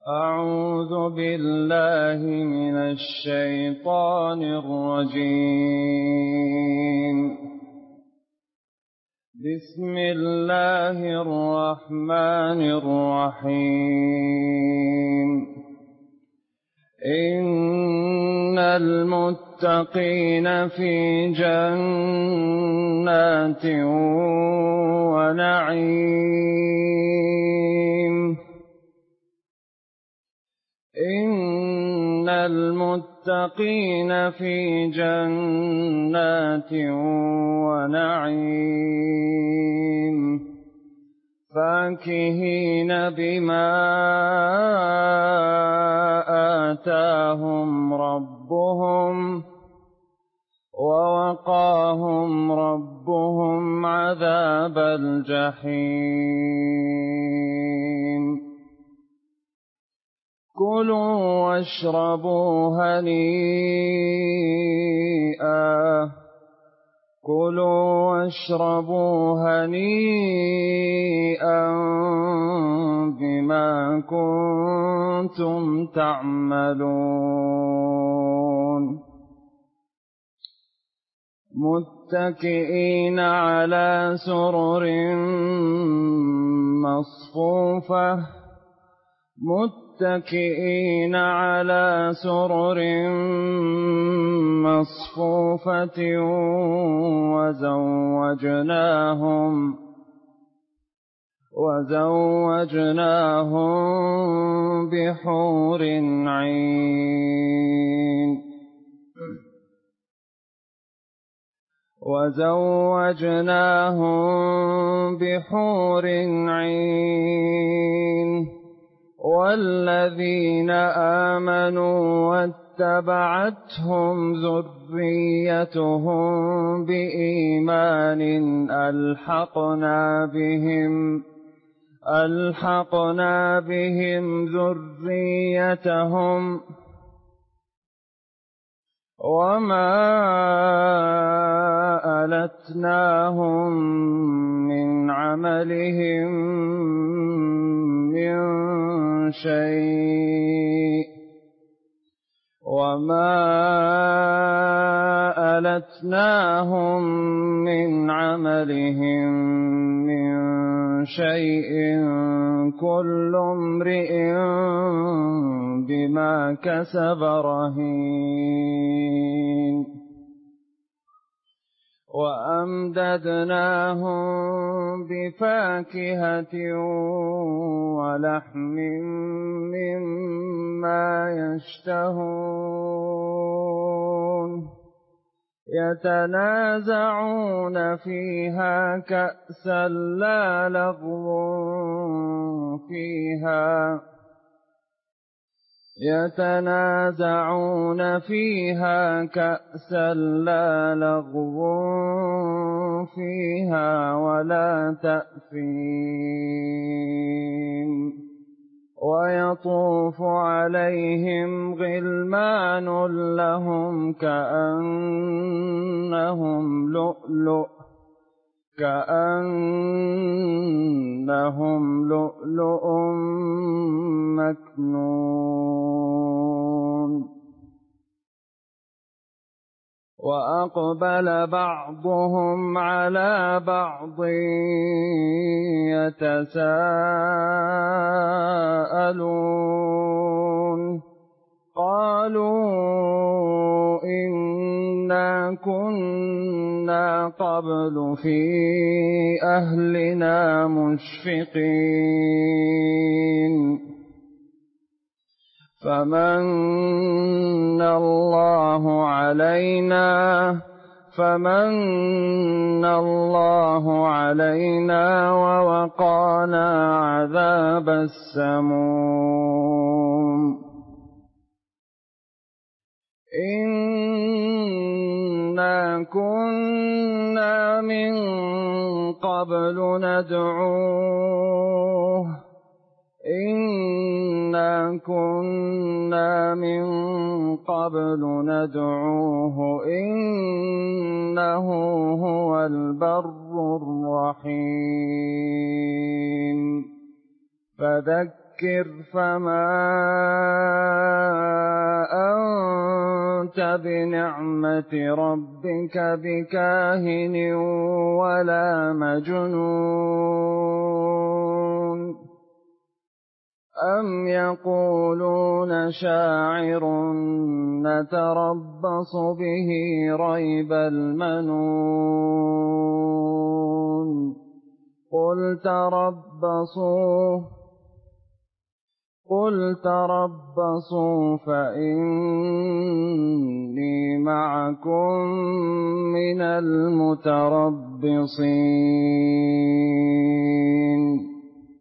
أعوذ بالله من الشيطان الرجيم. بسم الله الرحمن الرحيم. إن المتقين في جنات ونعيم. إن المتقين في جنات ونعيم فاكهين بما آتاهم ربهم ووقاهم ربهم عذاب الجحيم. كلوا واشربوا هنيئا بما كنتم تعملون. متكئين على سرر مصفوفة وزوجناهم بحور عين. والذين آمنوا واتبعتهم ذريتهم بإيمان ألحقنا بهم ذريتهم وما ألتناهم من عملهم من شيء كل امرئ بما كسب رهين. وأمددناهم بفاكهة ولحم مما يشتهون. يتنازعون فيها كأسا لا لغو فيها ولا تأثيم. ويطوف عليهم غلمان لهم كأنهم لؤلؤ مكنون. وأقبل بعضهم على بعض يتساءلون. قالوا إنا كنا قبل في أهلنا مشفقين فمن الله علينا ووقانا عذاب السموم. إنا كنا من قبل ندعوه إنه هو البر الرحيم. فذكر فذكر فما أنت بنعمة ربك بكاهن ولا مجنون أم يقولون شاعر نتربص به ريب المنون قل تربصوا فإني معكم من المتربصين.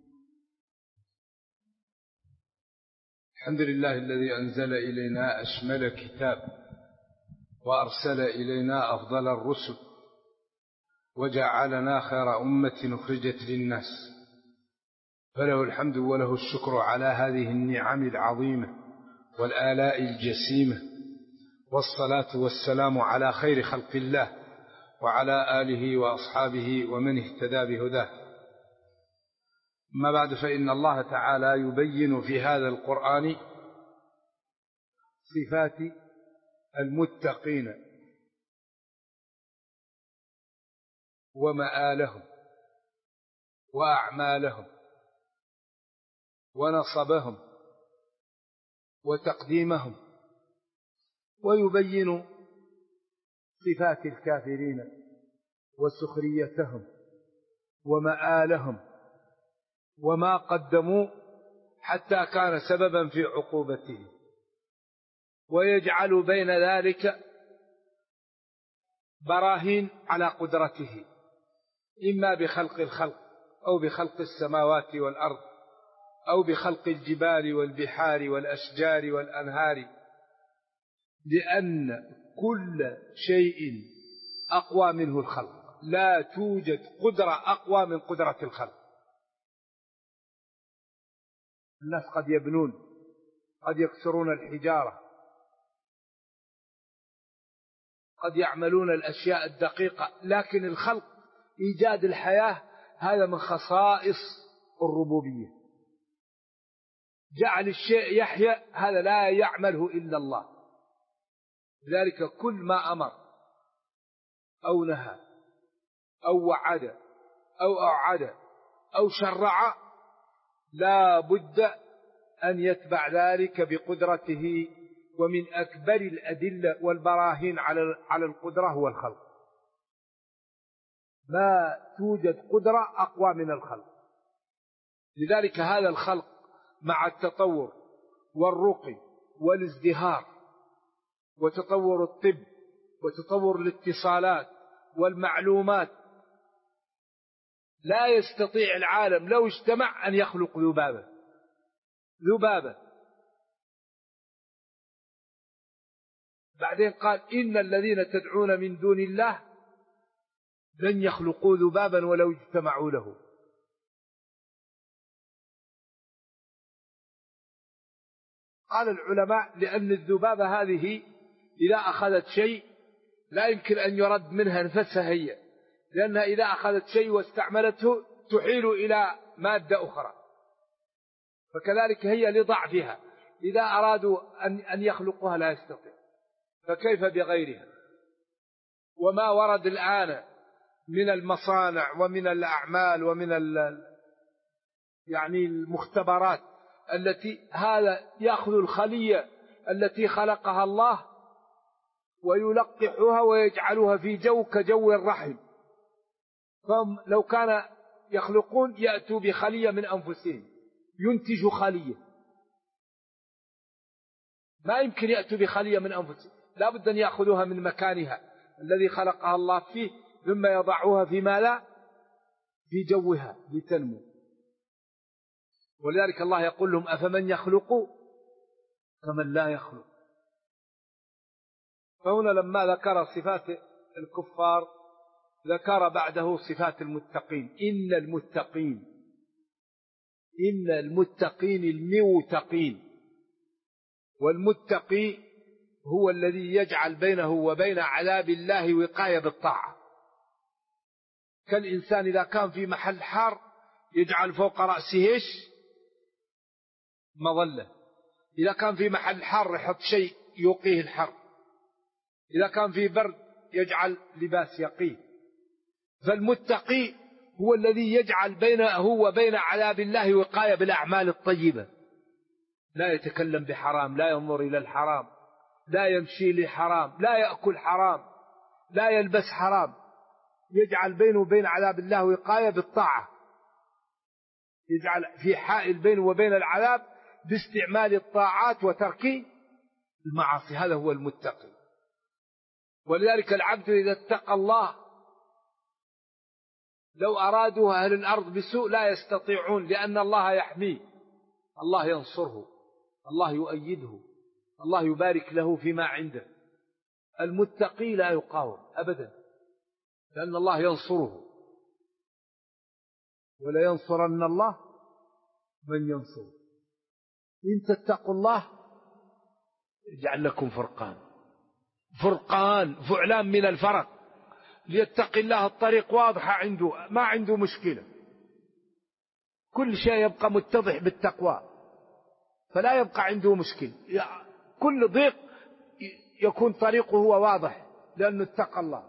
الحمد لله الذي أنزل إلينا أشمل كتاب وأرسل إلينا أفضل الرسل وجعلنا خير أمة أخرجت للناس، فله الحمد وله الشكر على هذه النعم العظيمة والآلاء الجسيمة، والصلاة والسلام على خير خلق الله وعلى آله وأصحابه ومن اهتدى بهداه. أما بعد، فإن الله تعالى يبين في هذا القرآن صفات المتقين ومآلهم وأعمالهم ونصبهم وتقديمهم، ويبين صفات الكافرين وسخريتهم ومآلهم وما قدموا حتى كان سببا في عقوبته، ويجعل بين ذلك براهين على قدرته، إما بخلق الخلق أو بخلق السماوات والأرض أو بخلق الجبال والبحار والأشجار والأنهار، لأن كل شيء أقوى منه الخلق، لا توجد قدرة أقوى من قدرة الخلق. الناس قد يبنون، قد يكسرون الحجارة، قد يعملون الأشياء الدقيقة، لكن الخلق إيجاد الحياة هذا من خصائص الربوبية. جعل الشيء يحيى هذا لا يعمله إلا الله، لذلك كل ما أمر أو نهى أو وعد أو أوعد أو شرع لا بد أن يتبع ذلك بقدرته، ومن أكبر الأدلة والبراهين على القدرة هو الخلق. ما توجد قدرة أقوى من الخلق، لذلك هذا الخلق مع التطور والرقي والازدهار وتطور الطب وتطور الاتصالات والمعلومات، لا يستطيع العالم لو اجتمع أن يخلق ذبابة. بعدين قال إن الذين تدعون من دون الله لن يخلقوا ذبابا ولو اجتمعوا له. قال العلماء لأن الذبابة هذه إذا أخذت شيء لا يمكن أن يرد منها نفسها هي، لأنها إذا أخذت شيء واستعملته تحيل إلى مادة أخرى، فكذلك هي لضعفها إذا أرادوا أن يخلقوها لا يستطيع، فكيف بغيرها؟ وما ورد الآن من المصانع ومن الأعمال ومن يعني المختبرات التي هذا يأخذ الخلية التي خلقها الله ويلقحها ويجعلها في جو كجو الرحم، فهم لو كان يخلقون يأتوا بخلية من أنفسهم، ينتج خلية، ما يمكن يأتوا بخلية من أنفسهم، لا بد أن يأخذوها من مكانها الذي خلقها الله فيه، ثم يضعوها في ماذا؟ في جوها لتنمو. ولذلك الله يقول لهم أفمن يخلق كمن لا يخلق. فهنا لما ذكر صفات الكفار ذكر بعده صفات المتقين. إن المتقين الموتقين، والمتقي هو الذي يجعل بينه وبين عذاب الله وقاية بالطاعة، كالإنسان إذا كان في محل حار يجعل فوق رأسه إيش؟ مظلة. إذا كان في محل حر يحط شيء يوقيه الحر، إذا كان في برد يجعل لباس يقيه. فالمتقي هو الذي يجعل بينه وبين عذاب الله وقاية بالأعمال الطيبة، لا يتكلم بحرام، لا ينظر إلى الحرام، لا يمشي لحرام، لا يأكل حرام، لا يلبس حرام، يجعل بينه وبين عذاب الله وقاية بالطاعة، يجعل في حائل بينه وبين العذاب باستعمال الطاعات وترك المعاصي. هذا هو المتقي. ولذلك العبد إذا اتقى الله لو أرادوا أهل الأرض بسوء لا يستطيعون، لأن الله يحميه، الله ينصره، الله يؤيده، الله يبارك له فيما عنده. المتقي لا يقاوم أبدا، لأن الله ينصره، ولا ينصرن الله من ينصره. إن تتقوا الله يجعل لكم فرقان فعلان من الفرق. ليتقي الله الطريق واضحة عنده، ما عنده مشكلة، كل شيء يبقى متضح بالتقوى، فلا يبقى عنده مشكلة. كل ضيق يكون طريقه هو واضح لأنه اتقى الله.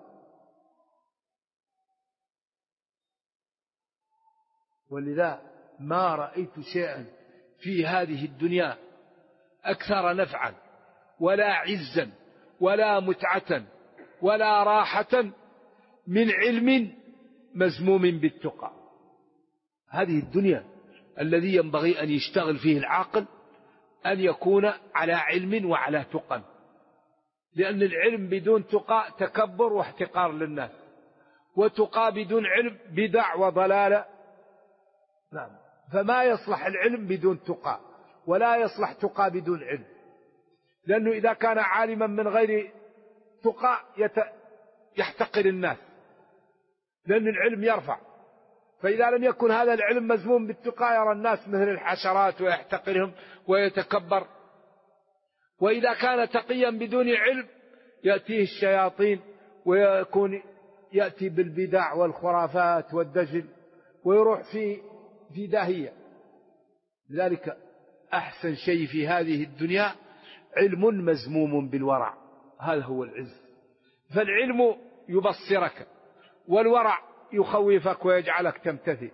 ولذا ما رأيت شيئا في هذه الدنيا أكثر نفعا ولا عزا ولا متعة ولا راحة من علم مزموم بالتقى. هذه الدنيا الذي ينبغي أن يشتغل فيه العاقل أن يكون على علم وعلى تقى، لأن العلم بدون تقى تكبر واحتقار للناس، وتقى بدون علم بدع وضلالة. نعم، فما يصلح العلم بدون تقى، ولا يصلح تقى بدون علم، لأنه إذا كان عالما من غير تقى يحتقر الناس، لأن العلم يرفع. فإذا لم يكن هذا العلم مزموم بالتقى يرى الناس مثل الحشرات ويحتقرهم ويتكبر. وإذا كان تقيا بدون علم يأتيه الشياطين ويكون يأتي بالبدع والخرافات والدجل ويروح في داهية. لذلك أحسن شيء في هذه الدنيا علم مزموم بالورع، هذا هو العز. فالعلم يبصرك، والورع يخوفك ويجعلك تمتثل،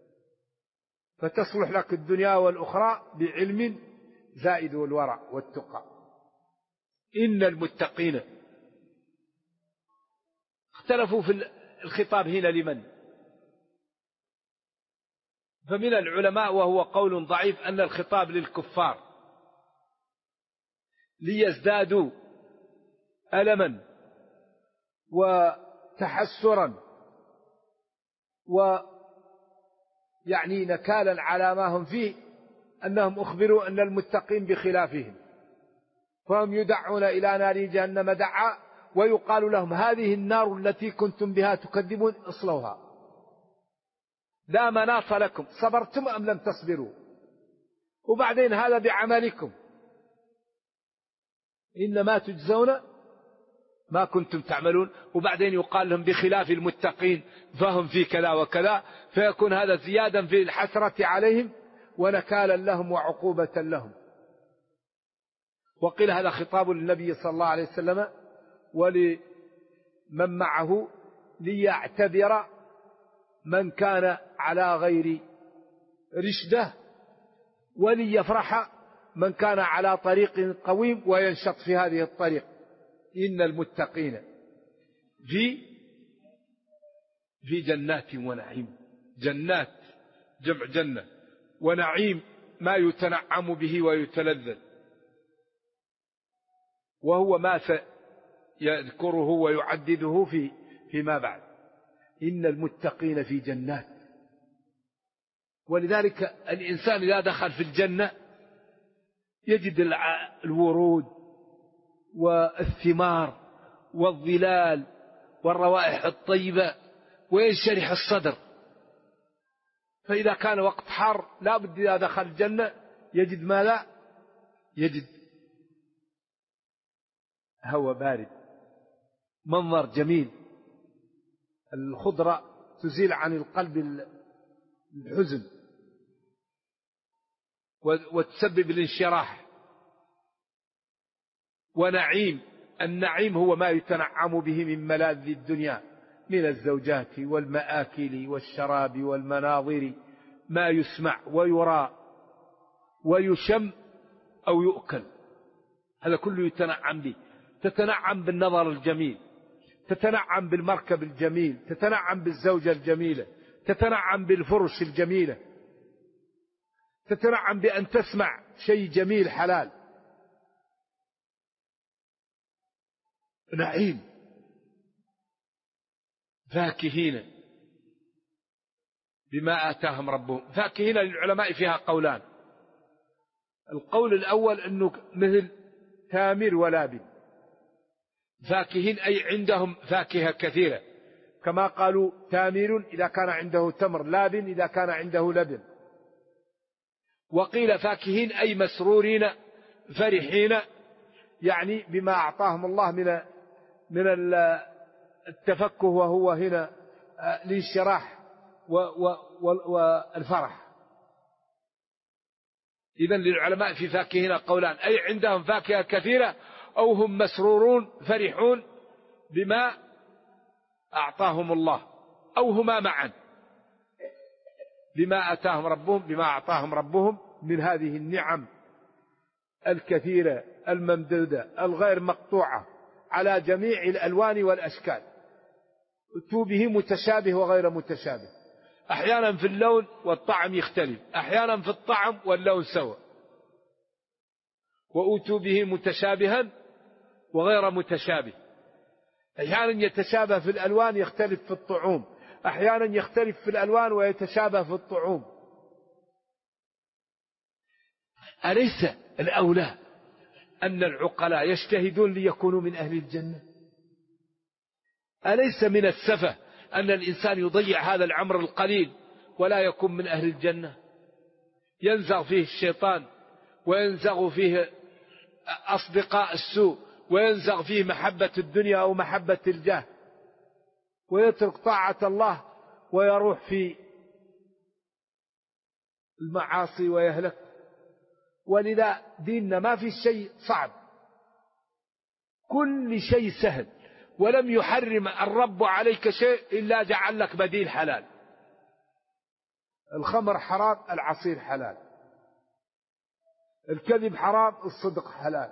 فتصلح لك الدنيا والأخرى بعلم زائد والورع والتقى. إن المتقين اختلفوا في الخطاب هنا لمن؟ فمن العلماء وهو قول ضعيف أن الخطاب للكفار ليزدادوا ألما وتحسرا ويعني نكالا على ما هم فيه، أنهم أخبروا أن المتقين بخلافهم، فهم يدعون إلى نار جهنم دعا ويقال لهم هذه النار التي كنتم بها تكذبون اصلوها لا مناص لكم، صبرتم أم لم تصبروا؟ وبعدين هذا بعملكم، إنما تجزون ما كنتم تعملون. وبعدين يقال لهم بخلاف المتقين فهم في كذا وكذا، فيكون هذا زيادا في الحسرة عليهم ونكالا لهم وعقوبة لهم. وقيل هذا خطاب للنبي صلى الله عليه وسلم ولمن معه ليعتبر من كان على غير رشده، وليفرح من كان على طريق قويم وينشط في هذه الطريق. إن المتقين في جنات ونعيم. جنات جمع جنة، ونعيم ما يتنعم به ويتلذذ، وهو ما سيذكره ويعدده فيما بعد. إن المتقين في جنات. ولذلك الإنسان إذا دخل في الجنة يجد الورود والثمار والظلال والروائح الطيبة وينشرح الصدر. فإذا كان وقت حر لا بد إذا دخل الجنة يجد ماذا؟ يجد هواء بارد، منظر جميل، الخضرة تزيل عن القلب الحزن. وتسبب الانشراح. ونعيم، النعيم هو ما يتنعم به من ملاذ الدنيا من الزوجات والمآكل والشراب والمناظر، ما يسمع ويرى ويشم أو يؤكل، هذا كله يتنعم به. تتنعم بالنظر الجميل، تتنعم بالمركب الجميل، تتنعم بالزوجة الجميلة، تتنعم بالفرش الجميلة، تتنعم بأن تسمع شيء جميل حلال. نعيم. فاكهين بما آتاهم ربهم. فاكهين للعلماء فيها قولان. القول الأول أنه مثل تامر ولابن، فاكهين أي عندهم فاكهة كثيرة، كما قالوا تامر إذا كان عنده تمر، لابن إذا كان عنده لبن. وقيل فاكهين أي مسرورين فرحين، يعني بما أعطاهم الله من التفكه، وهو هنا الانشراح والفرح. إذن للعلماء في فاكهين قولان، أي عندهم فاكهة كثيرة، أو هم مسرورون فرحون بما أعطاهم الله، أو هما معا، بما آتاهم ربهم، بما أعطاهم ربهم من هذه النعم الكثيرة الممدودة الغير مقطوعة على جميع الألوان والأشكال، أتوا به متشابه وغير متشابه، أحيانا في اللون والطعم يختلف، أحيانا في الطعم واللون سواء، وأتوا به متشابها وغير متشابه، أحيانا يتشابه في الألوان يختلف في الطعوم، أحيانا يختلف في الألوان ويتشابه في الطعوم. أليس الأولى أن العقلاء يجتهدون ليكونوا من أهل الجنة؟ أليس من السفة أن الإنسان يضيع هذا العمر القليل ولا يكون من أهل الجنة؟ ينزغ فيه الشيطان، وينزغ فيه أصدقاء السوء، وينزغ فيه محبة الدنيا أو محبة الجاه، ويترك طاعة الله ويروح في المعاصي ويهلك. ولذا ديننا ما في شيء صعب، كل شيء سهل، ولم يحرم الرب عليك شيء إلا جعل لك بديل حلال. الخمر حرام، العصير حلال، الكذب حرام، الصدق حلال،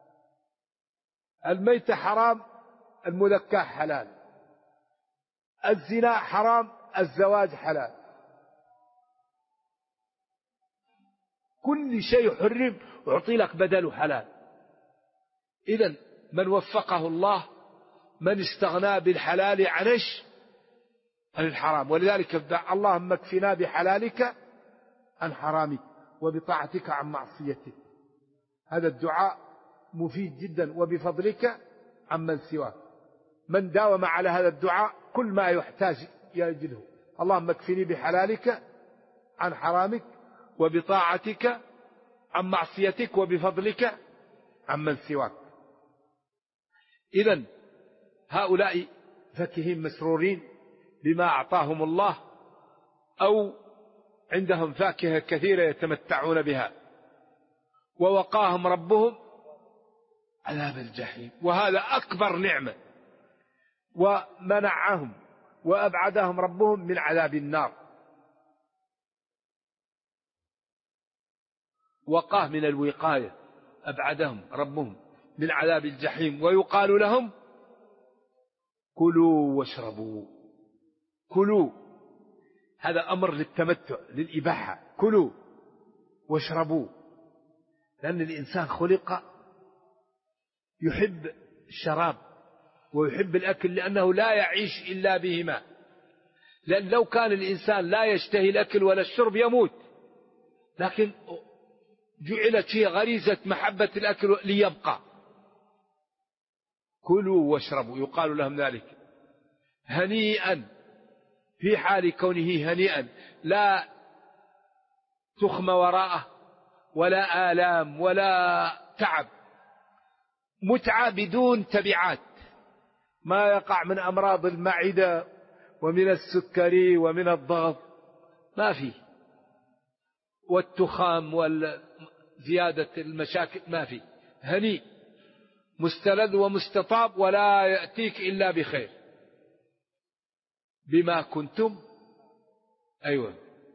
الميتة حرام، المذكاة حلال، الزنا حرام، الزواج حلال، كل شيء حرم ويعطي لك بدله حلال. إذن من وفقه الله من استغنى بالحلال عن الحرام. ولذلك اللهم اكفنا بحلالك عن حرامك وبطاعتك عن معصيتك. هذا الدعاء مفيد جدا. وبفضلك عمن سواك. من داوم على هذا الدعاء كل ما يحتاج يجده. اللهم اكفني بحلالك عن حرامك وبطاعتك عن معصيتك وبفضلك عمن سواك. إذن هؤلاء فكهين مسرورين بما أعطاهم الله، أو عندهم فاكهة كثيرة يتمتعون بها. ووقاهم ربهم عذاب الجحيم، وهذا أكبر نعمة. ومنعهم وأبعدهم ربهم من عذاب النار، وقاه من الوقاية، أبعدهم ربهم من عذاب الجحيم. ويقال لهم كلوا واشربوا. كلوا، هذا أمر للتمتع للإباحة، كلوا واشربوا، لأن الإنسان خلق يحب الشراب ويحب الأكل، لأنه لا يعيش إلا بهما. لأن لو كان الإنسان لا يشتهي الأكل ولا الشرب يموت، لكن جعلت هي غريزة محبة الأكل ليبقى. كلوا واشربوا، يقال لهم ذلك هنيئا، في حال كونه هنيئا، لا تخم وراءه ولا آلام ولا تعب، متعة بدون تبعات، ما يقع من أمراض المعدة ومن السكري ومن الضغط ما فيه، والتخام زيادة المشاكل ما في، هنيء مستلذ ومستطاب ولا يأتيك إلا بخير بما كنتم. أيوة.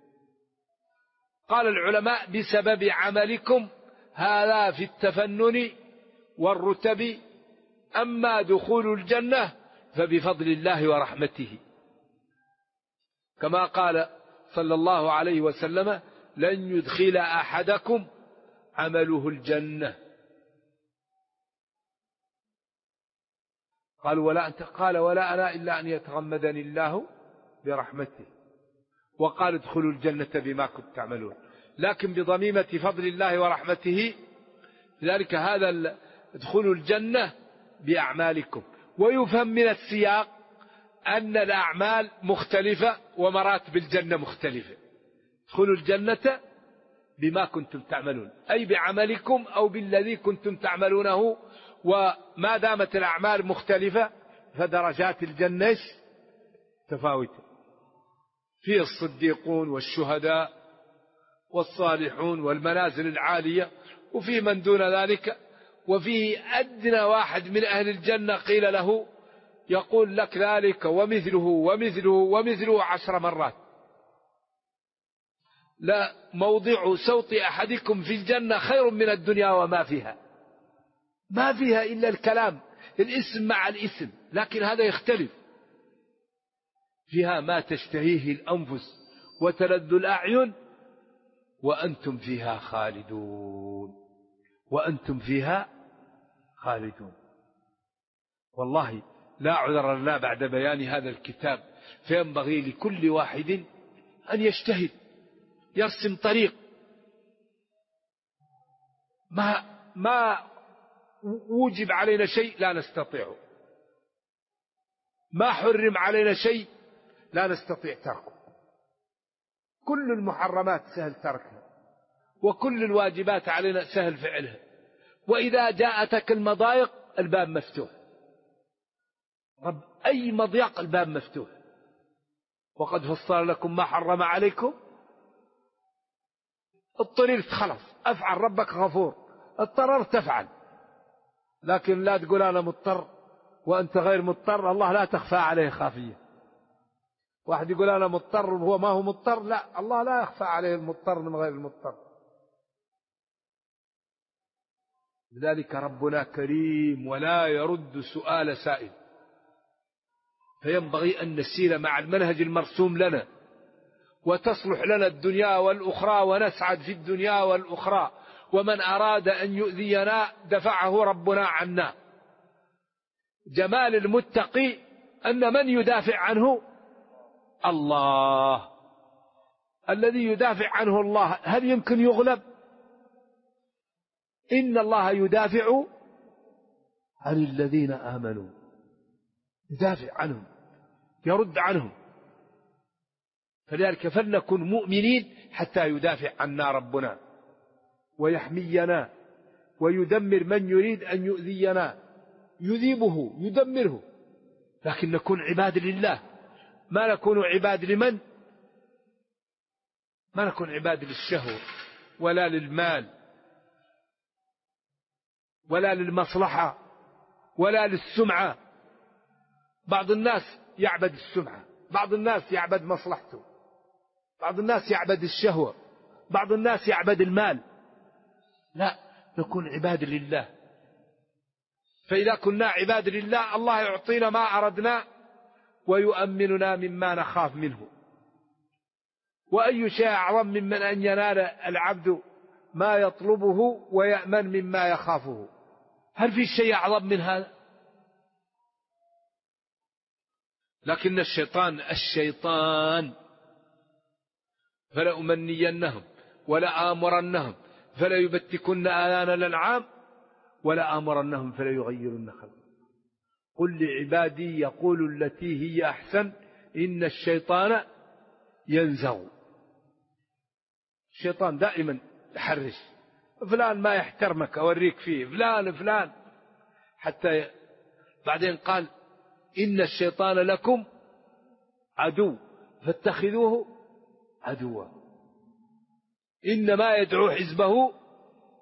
قال العلماء بسبب عملكم، هذا في التفنن والرتب، أما دخول الجنة فبفضل الله ورحمته، كما قال صلى الله عليه وسلم لن يدخل أحدكم عمله الجنة. قال ولا أنت؟ قال ولا أنا إلا أن يتغمدني الله برحمته. وقال ادخلوا الجنة بما كنتم تعملون، لكن بضميمة فضل الله ورحمته. لذلك هذا ادخلوا الجنة بأعمالكم. ويفهم من السياق أن الأعمال مختلفة ومراتب الجنة مختلفة. ادخلوا الجنة بما كنتم تعملون، أي بعملكم أو بالذي كنتم تعملونه. وما دامت الأعمال مختلفة فدرجات الجنة تفاوتة، فيه الصديقون والشهداء والصالحون والمنازل العالية، وفي من دون ذلك، وفيه أدنى واحد من أهل الجنة قيل له يقول لك ذلك ومثله ومثله ومثله 10 مرات. لا موضع صوت أحدكم في الجنة خير من الدنيا وما فيها، ما فيها إلا الكلام، الاسم مع الاسم، لكن هذا يختلف. فيها ما تشتهيه الأنفس وتلذ الأعين وأنتم فيها خالدون، وأنتم فيها خالدون. والله لا عذر لنا بعد بيان هذا الكتاب، فينبغي لكل واحد أن يجتهد، يرسم طريق. ما وجب علينا شيء لا نستطيعه، ما حرم علينا شيء لا نستطيع تركه. كل المحرمات سهل تركها، وكل الواجبات علينا سهل فعلها. وإذا جاءتك المضايق الباب مفتوح، رب أي مضيق الباب مفتوح. وقد فصل لكم ما حرم عليكم. اضطررت خلاص أفعل، ربك غفور، اضطررت تفعل. لكن لا تقول أنا مضطر وأنت غير مضطر، الله لا تخفى عليه خافية. واحد يقول أنا مضطر وهو ما هو مضطر، لا، الله لا يخفى عليه المضطر من غير المضطر. لذلك ربنا كريم ولا يرد سؤال سائل، فينبغي أن نسير مع المنهج المرسوم لنا، وتصلح لنا الدنيا والأخرى، ونسعد في الدنيا والأخرى. ومن أراد أن يؤذينا دفعه ربنا عنا. جمال المتقي أن من يدافع عنه الله، الذي يدافع عنه الله، هل يمكن يغلب؟ إن الله يدافع عن الذين آمنوا، يدافع عنهم، يرد عنهم. فلذلك فلنكن مؤمنين حتى يدافع عنا ربنا ويحمينا ويدمر من يريد أن يؤذينا، يذيبه يدمره. لكن نكون عباد لله، ما نكون عباد لمن؟ ما نكون عباد للشهوة ولا للمال ولا للمصلحة ولا للسمعة. بعض الناس يعبد السمعة، بعض الناس يعبد مصلحته، بعض الناس يعبد الشهوة، بعض الناس يعبد المال. لا، نكون عباد لله. فإذا كنا عباد لله الله يعطينا ما أردنا ويؤمننا مما نخاف منه. وأي شيء أعظم ممن أن ينال العبد ما يطلبه ويأمن مما يخافه؟ هل في شيء أعظم من هذا؟ لكن الشيطان فلأمنينهم ولآمرنهم فليبتكن آذان الأنعام ولآمرنهم فليغيرن خلق. قل لعبادي يقولوا التي هي أحسن إن الشيطان ينزغ. الشيطان دائما يحرش، فلان ما يحترمك أوريك فيه، فلان حتى بعدين قال إن الشيطان لكم عدو فاتخذوه عدوا إنما يدعو حزبه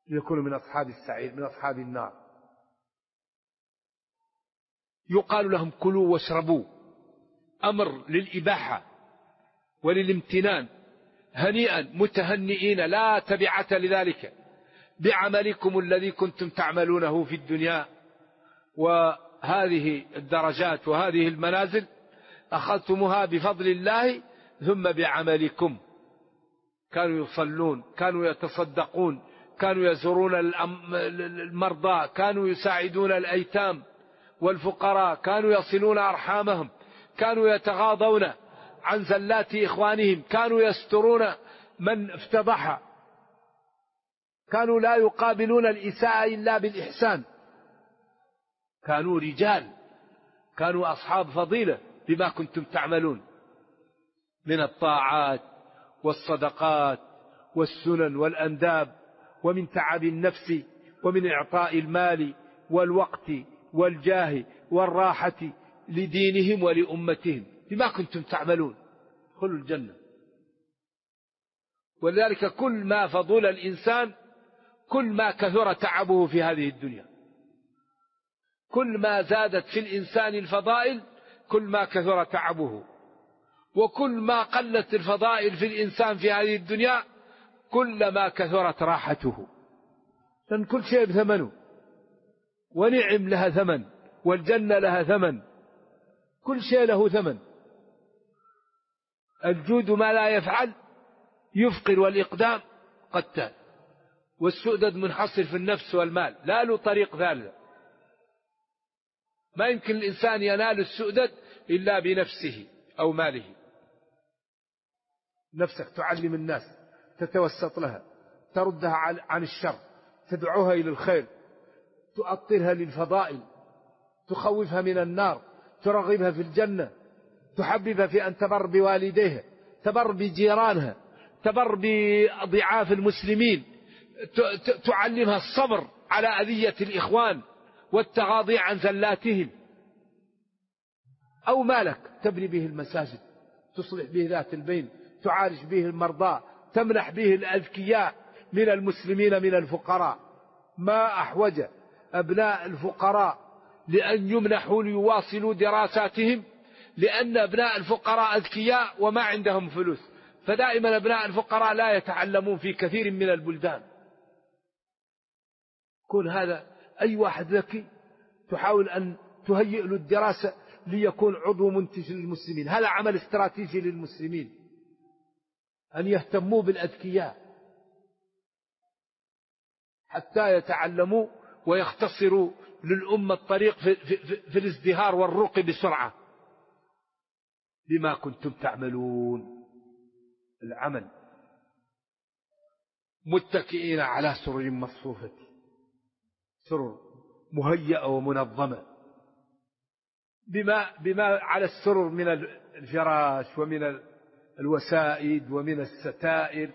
ليكونوا من أصحاب السعير، من أصحاب النار. يقال لهم كلوا واشربوا، أمر للإباحة وللامتنان، هنيئا متهنئين لا تبعة لذلك بعملكم الذي كنتم تعملونه في الدنيا. وهذه الدرجات وهذه المنازل أخذتموها بفضل الله ثم بعملكم. كانوا يصلون، كانوا يتصدقون، كانوا يزورون المرضى، كانوا يساعدون الأيتام والفقراء، كانوا يصلون أرحامهم، كانوا يتغاضون عن زلات إخوانهم، كانوا يسترون من افتضح، كانوا لا يقابلون الإساءة إلا بالإحسان، كانوا رجال، كانوا أصحاب فضيلة بما كنتم تعملون من الطاعات والصدقات والسنن والأنداب، ومن تعب النفس، ومن إعطاء المال والوقت والجاه والراحة لدينهم ولأمتهم بما كنتم تعملون. ادخلوا الجنة. ولذلك كل ما فضل الإنسان كل ما كثر تعبه في هذه الدنيا، كل ما زادت في الإنسان الفضائل كل ما كثر تعبه، وكل ما قلت الفضائل في الإنسان في هذه الدنيا كلما كثرت راحته. لأن كل شيء بثمنه، ونعم لها ثمن، والجنة لها ثمن، كل شيء له ثمن. الجود ما لا يفعل يفقر، والإقدام قتال، والسؤدد منحصر في النفس والمال، لا له طريق ثالث. ما يمكن الإنسان ينال السؤدد إلا بنفسه أو ماله. نفسك تعلم الناس، تتوسط لها، تردها عن الشر، تدعوها إلى الخير، تؤطرها للفضائل، تخوفها من النار، ترغبها في الجنة، تحببها في أن تبر بوالديها، تبر بجيرانها، تبر بضعاف المسلمين، تعلمها الصبر على أذية الإخوان والتغاضي عن زلاتهم. أو مالك تبني به المساجد، تصلح به ذات البين، تعالج به المرضى، تمنح به الأذكياء من المسلمين من الفقراء. ما أحوج أبناء الفقراء لأن يمنحوا ليواصلوا دراساتهم، لأن أبناء الفقراء أذكياء وما عندهم فلوس، فدائما أبناء الفقراء لا يتعلمون في كثير من البلدان. كل هذا أي واحد ذكي تحاول أن تهيئ له الدراسة ليكون عضو منتج للمسلمين. هذا عمل استراتيجي للمسلمين، أن يهتموا بالأذكياء حتى يتعلموا ويختصروا للأمة الطريق في الازدهار والرقي بسرعة بما كنتم تعملون. العمل متكئين على سرر مصفوفة، سرر مهيئة ومنظمة، بما على السرر من الفراش ومن الوسائد ومن الستائر.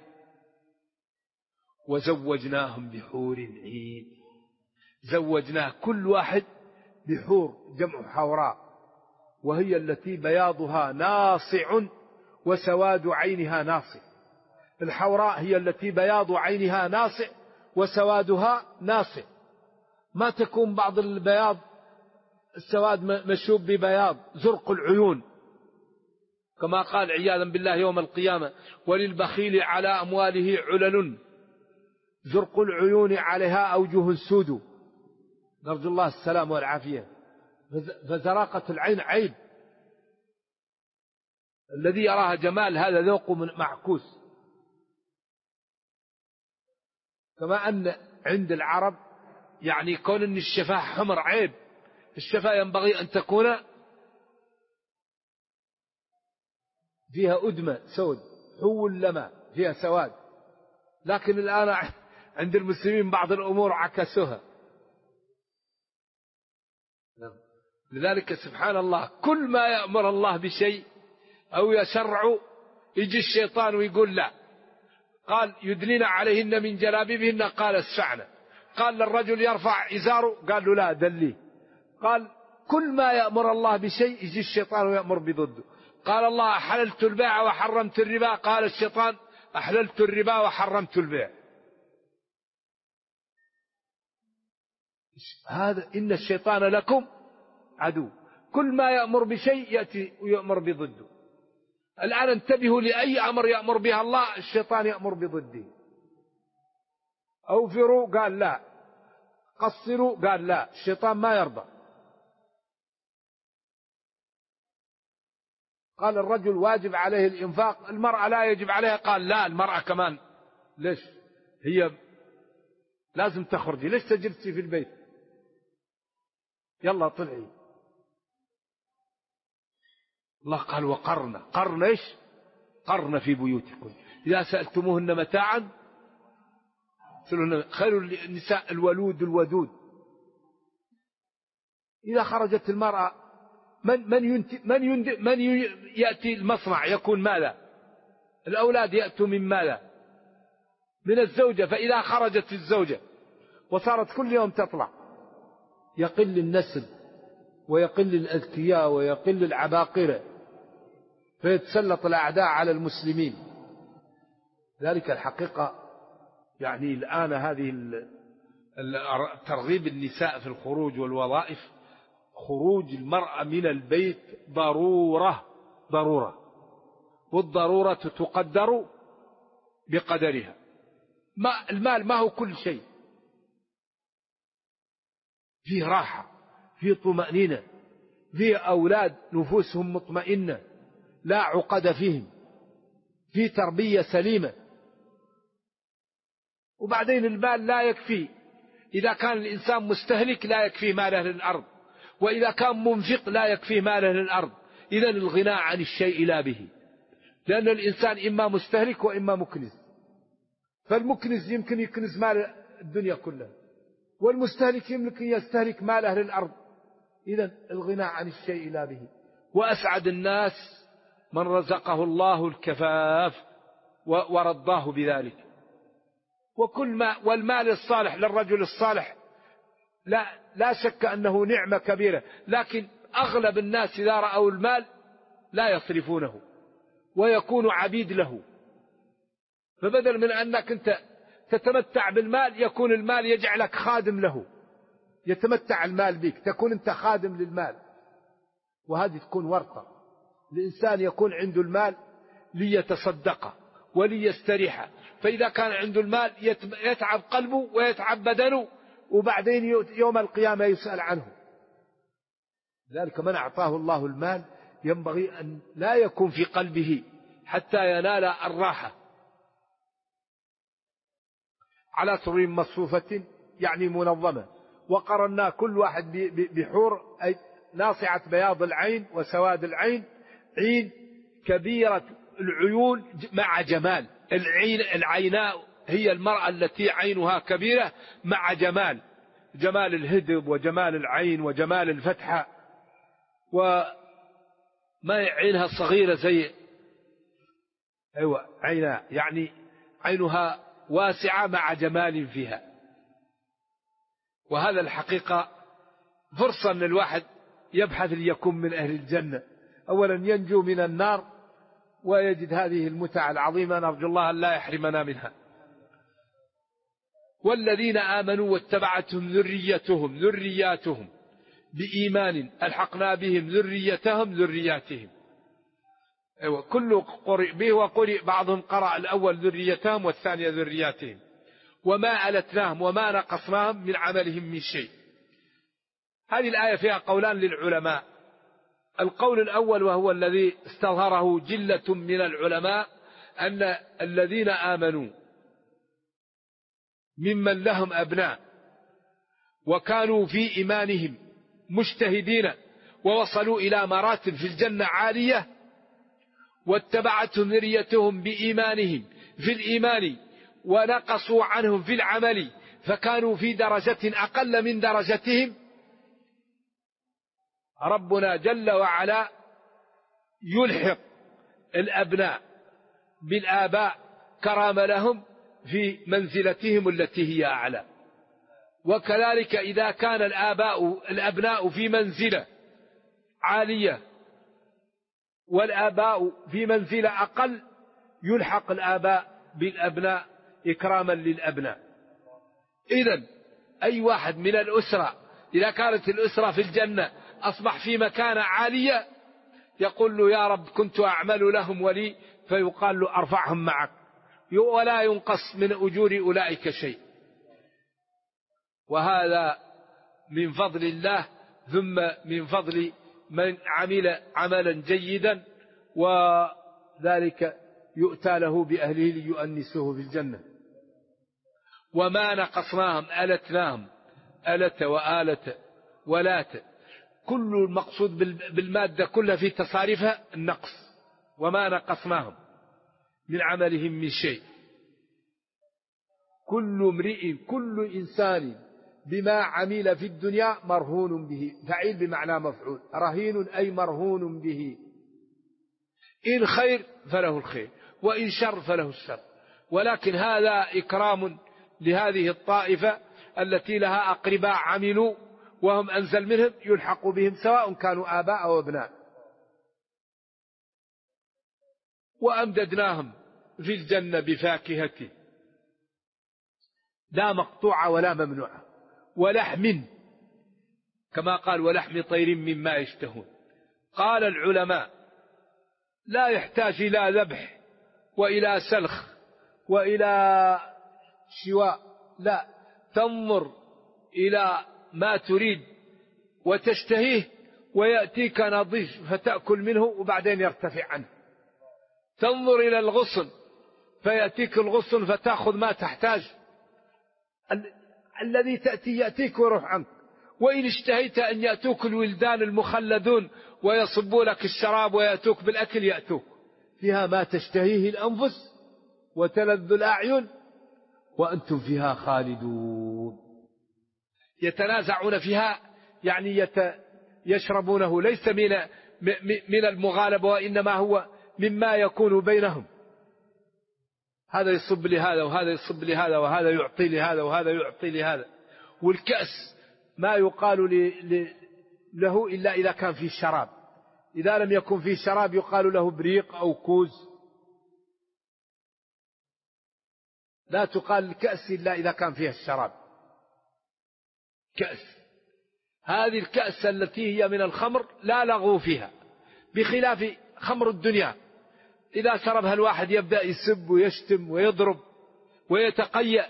وزوجناهم بحور عين، زوجناه كل واحد بحور، جمع حوراء، وهي التي بياضها ناصع وسواد عينها ناصع. الحوراء هي التي بياض عينها ناصع وسوادها ناصع. ما تكون بعض البياض السواد مشوب ببياض، زرق العيون، كما قال عياذا بالله يوم القيامة: وللبخيل على أمواله علل زرق العيون عليها أوجه سود. نرجو الله السلام والعافية. فزراقة العين عيب، الذي يراها جمال هذا ذوق معكوس. كما أن عند العرب يعني كون أن الشفاه حمر عيب، الشفاه ينبغي أن تكون فيها أدمة سود، حول لما فيها سواد. لكن الآن عند المسلمين بعض الأمور عكسوها. لذلك سبحان الله كل ما يأمر الله بشيء أو يشرع يجي الشيطان ويقول لا. قال: يدنين عليهن من جلابيبهن، قال: اسفعنا. قال للرجل يرفع إزاره، قال له لا دليه. قال: كل ما يأمر الله بشيء يجي الشيطان ويأمر بضده. قال الله: أحللت البيع وحرمت الربا، قال الشيطان: أحللت الربا وحرمت البيع. هذا إن الشيطان لكم عدو، كل ما يأمر بشيء يأتي ويأمر بضده. الآن انتبهوا لأي أمر يأمر به الله الشيطان يأمر بضده. أوفروا قال لا، قصروا قال لا، الشيطان ما يرضى. قال الرجل واجب عليه الإنفاق، المرأة لا يجب عليها، قال لا المرأة كمان ليش هي لازم تخرجي، ليش تجلسي في البيت، يلا طلعي. الله قال قرن ايش؟ قرن في بيوتكم إذا سألتموهن متاعا خير النساء الولود الودود. إذا خرجت المرأة من يأتي المصنع يكون ماذا؟ الأولاد يأتوا من ماذا؟ من الزوجة. فإذا خرجت الزوجة وصارت كل يوم تطلع يقل النسل ويقل الأذكياء ويقل العباقرة، فيتسلط الأعداء على المسلمين. ذلك الحقيقة يعني الآن هذه ترغيب النساء في الخروج والوظائف، خروج المرأة من البيت ضرورة، والضرورة تقدر بقدرها. المال ما هو كل شيء، فيه راحة، فيه طمأنينة، فيه أولاد نفوسهم مطمئنة لا عقد فيهم، فيه تربية سليمة. وبعدين المال لا يكفي، إذا كان الإنسان مستهلك لا يكفي ماله للأرض، وإذا كان منفق لا يكفي ماله للأرض. إذن الغناء عن الشيء لا به، لأن الإنسان إما مستهلك وإما مكنز. فالمكنز يمكن يكنز مال الدنيا كلها، والمستهلك يمكن يستهلك ماله للأرض. إذن الغناء عن الشيء لا به. وأسعد الناس من رزقه الله الكفاف ورضاه بذلك. والمال الصالح للرجل الصالح لا شك أنه نعمة كبيرة، لكن أغلب الناس إذا رأوا المال لا يصرفونه ويكون عبيد له. فبدل من أنك أنت تتمتع بالمال يكون المال يجعلك خادم له، يتمتع المال بك، تكون أنت خادم للمال. وهذه تكون ورطة. الإنسان يكون عنده المال ليتصدق وليستريح، فإذا كان عنده المال يتعب قلبه ويتعب بدنه، وبعدين يوم القيامة يسأل عنه. ذلك من أعطاه الله المال ينبغي أن لا يكون في قلبه حتى ينال الراحة. على سرر مصفوفة يعني منظمة، وقرنا كل واحد بحور، أي ناصعة بياض العين وسواد العين، عين كبيرة العيون مع جمال العين. العيناء هي المرأة التي عينها كبيرة مع جمال الهدب وجمال العين وجمال الفتحة، وما عينها صغيرة زي عيناء، يعني عينها واسعة مع جمال فيها. وهذا الحقيقة فرصة أن الواحد يبحث ليكون من أهل الجنة. أولا ينجو من النار ويجد هذه المتعة العظيمة، نرجو الله أن لا يحرمنا منها. والذين آمنوا واتبعتهم ذرياتهم بإيمان ألحقنا بهم ذرياتهم. كل قرئ به، وقرئ بعضهم قرأ الأول ذريتهم والثانية ذرياتهم. وما ألتناهم وما نقصناهم من عملهم من شيء. هذه الآية فيها قولان للعلماء. القول الأول وهو الذي استظهره جلة من العلماء، أن الذين آمنوا ممن لهم أبناء وكانوا في إيمانهم مجتهدين ووصلوا إلى مراتب في الجنة عالية، واتبعتهم ذريتهم بإيمانهم في الإيمان ونقصوا عنهم في العمل فكانوا في درجة أقل من درجتهم، ربنا جل وعلا يلحق الأبناء بالآباء كرامة لهم في منزلتهم التي هي أعلى. وكذلك إذا كان الأبناء في منزلة عالية والآباء في منزلة أقل، يلحق الآباء بالأبناء إكراما للأبناء. إذن أي واحد من الأسرة إذا كانت الأسرة في الجنة أصبح في مكانة عالية يقول له يا رب كنت أعمل لهم ولي، فيقال له أرفعهم معك ولا ينقص من أجور أولئك شيء. وهذا من فضل الله، ثم من فضل من عمل عملا جيدا، وذلك يؤتى له بأهله ليؤنسوه في الجنة. وما نقصناهم ألتناهم ألت وآلت ولات، كل المقصود بالمادة كلها في تصاريفها النقص. وما نقصناهم من عملهم من شيء. كل امرئ كل إنسان بما عمل في الدنيا مرهون به، فعيل بمعنى مفعول، رهين أي مرهون به، إن خير فله الخير وإن شر فله الشر. ولكن هذا إكرام لهذه الطائفة التي لها أقرباء عملوا وهم أنزل منهم، يلحق بهم سواء كانوا آباء أو أبناء. وأمددناهم في الجنة بفاكهة لا مقطوعة ولا ممنوعة، ولحم، كما قال ولحم طير مما يشتهون. قال العلماء لا يحتاج إلى ذبح وإلى سلخ وإلى شواء، لا، تنظر إلى ما تريد وتشتهيه ويأتيك نضيج فتأكل منه وبعدين يرتفع عنه. تنظر إلى الغصن فيأتيك الغصن فتأخذ ما تحتاج، الذي تأتي يأتيك ويروح عنك. وإن اشتهيت أن يأتوك الولدان المخلدون ويصبوا لك الشراب ويأتوك بالأكل يأتوك، فيها ما تشتهيه الأنفس وتلذ الأعين وأنتم فيها خالدون. يتنازعون فيها يعني يشربونه ليس من المغالبة، وإنما هو مما يكون بينهم، هذا يصب لهذا وهذا يصب لهذا وهذا يعطي لهذا وهذا يعطي لهذا. والكأس ما يقال له إلا إذا كان فيه شراب، إذا لم يكن فيه شراب يقال له بريق أو كوز، لا تقال الكأس إلا إذا كان فيها الشراب. كأس، هذه الكأس التي هي من الخمر لا لغو فيها، بخلاف خمر الدنيا إذا شربها الواحد يبدأ يسب ويشتم ويضرب ويتقيأ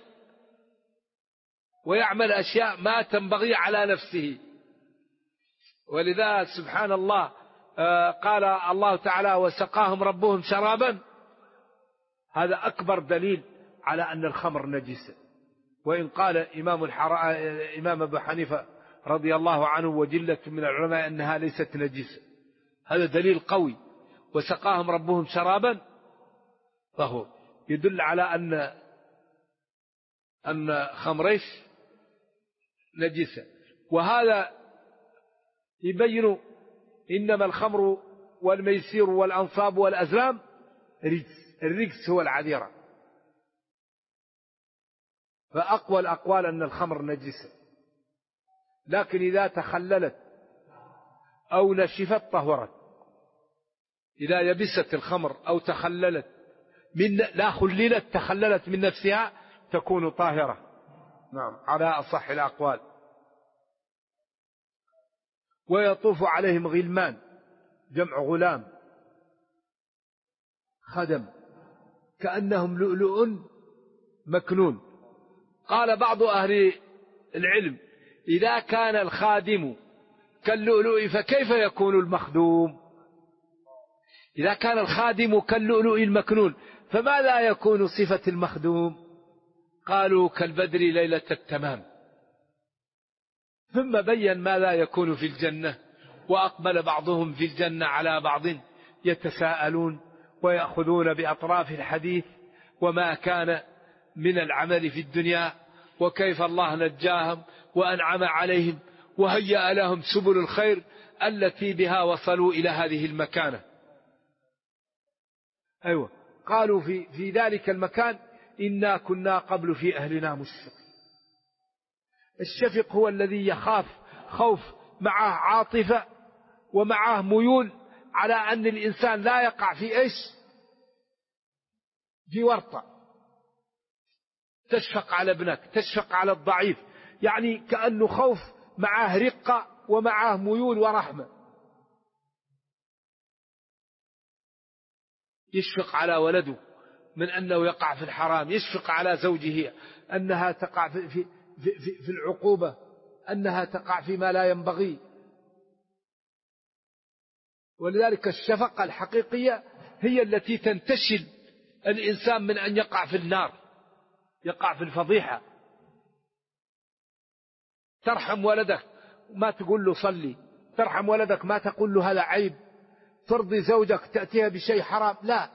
ويعمل أشياء ما تنبغي على نفسه. ولذا سبحان الله قال الله تعالى وسقاهم ربهم شرابا، هذا أكبر دليل على أن الخمر نجسة. وإن قال إمام أبو حنيفة رضي الله عنه وجلة من العلماء أنها ليست نجسة، هذا دليل قوي. وسقاهم ربهم شرابا فهو يدل على أن خمريش نجسة. وهذا يبين إنما الخمر والميسير والأنصاب والأزلام رجس، الرجس هو العذيرة. فأقوى الأقوال أن الخمر نجسة، لكن إذا تخللت أو نشفت طهرت. إذا يبست الخمر أو تخللت لا خللت، تخللت من نفسها تكون طاهرة، نعم، على أصح الأقوال. ويطوف عليهم غلمان، جمع غلام، خدم، كأنهم لؤلؤ مكنون. قال بعض أهل العلم إذا كان الخادم كاللؤلؤ فكيف يكون المخدوم؟ إذا كان الخادم كاللؤلؤ المكنون فماذا يكون صفة المخدوم؟ قالوا كالبدر ليلة التمام. ثم بين ماذا يكون في الجنة. وأقبل بعضهم في الجنة على بعض يتساءلون ويأخذون بأطراف الحديث وما كان من العمل في الدنيا وكيف الله نجاهم وأنعم عليهم وهيأ لهم سبل الخير التي بها وصلوا إلى هذه المكانة. أيوة، قالوا في ذلك المكان إنا كنا قبل في أهلنا مشفقين. الشفق هو الذي يخاف خوف معه عاطفة ومعه ميول على أن الإنسان لا يقع في إيش، في ورطة. تشفق على ابنك، تشفق على الضعيف، يعني كأنه خوف معاه رقة ومعاه ميول ورحمة. يشفق على ولده من أنه يقع في الحرام، يشفق على زوجه أنها تقع في العقوبة، أنها تقع فيما لا ينبغي. ولذلك الشفقة الحقيقية هي التي تنتشل الإنسان من أن يقع في النار، يقع في الفضيحة. ترحم ولدك ما تقول له صلي، ترحم ولدك ما تقول له هذا عيب، ترضي زوجك تأتيها بشيء حرام، لا.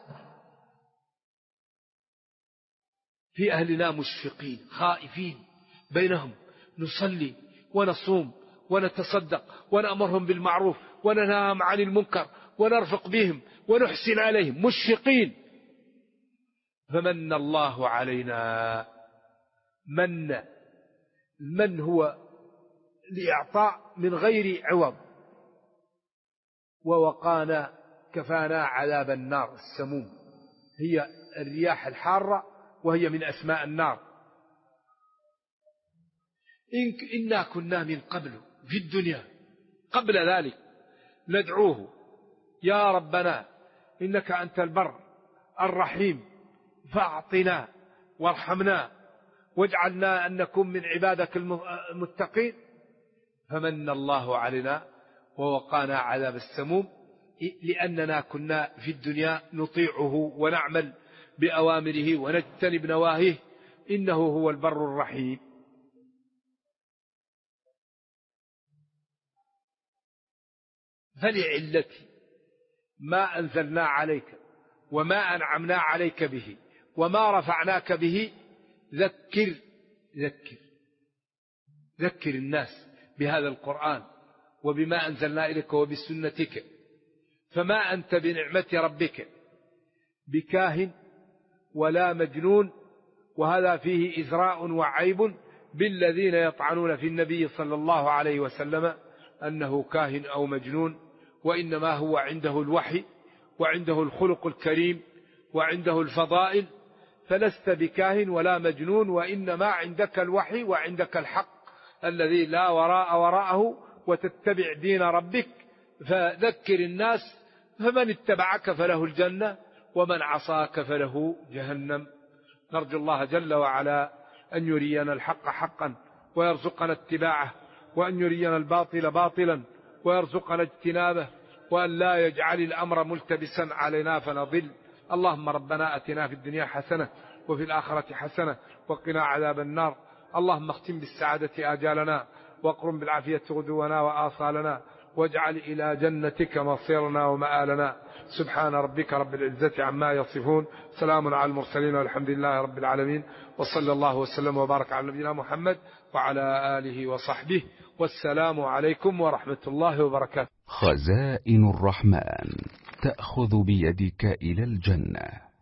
في أهلنا مشفقين خائفين بينهم، نصلي ونصوم ونتصدق ونأمرهم بالمعروف وننهاهم عن المنكر ونرفق بهم ونحسن عليهم، مشفقين. فمن الله علينا، من هو لإعطاء من غير عوض، ووقانا كفانا عذاب النار السموم، هي الرياح الحارة وهي من أسماء النار. إنا كنا من قبل في الدنيا قبل ذلك ندعوه يا ربنا إنك أنت البر الرحيم فأعطنا وارحمنا واجعلنا أن نكون من عبادك المتقين. فمن الله علينا ووقانا عذاب السموم، لأننا كنا في الدنيا نطيعه ونعمل بأوامره ونجتنب نواهيه، إنه هو البر الرحيم. فلعلة ما أنزلنا عليك وما أنعمنا عليك به وما رفعناك به ذكر الناس بهذا القرآن وبما أنزلنا إليك وبسنتك. فما أنت بنعمة ربك بكاهن ولا مجنون، وهذا فيه إزراء وعيب بالذين يطعنون في النبي صلى الله عليه وسلم أنه كاهن أو مجنون، وإنما هو عنده الوحي وعنده الخلق الكريم وعنده الفضائل. فلست بكاهن ولا مجنون، وإنما عندك الوحي وعندك الحق الذي لا وراءه وتتبع دين ربك. فذكر الناس، فمن اتبعك فله الجنة ومن عصاك فله جهنم. نرجو الله جل وعلا أن يرينا الحق حقا ويرزقنا اتباعه، وأن يرينا الباطل باطلا ويرزقنا اجتنابه، وأن لا يجعل الأمر ملتبسا علينا فنضل. اللهم ربنا أتنا في الدنيا حسنة وفي الآخرة حسنة وقنا عذاب النار. اللهم اختم بالسعادة آجالنا واقرم بالعافية غدونا وآصالنا، واجعل إلى جنتك مصيرنا ومآلنا. سبحان ربك رب العزة عما يصفون، سلام على المرسلين والحمد لله رب العالمين، وصلى الله وسلم وبارك على نبينا محمد وعلى آله وصحبه، والسلام عليكم ورحمة الله وبركاته. خزائن الرحمن تأخذ بيدك إلى الجنة.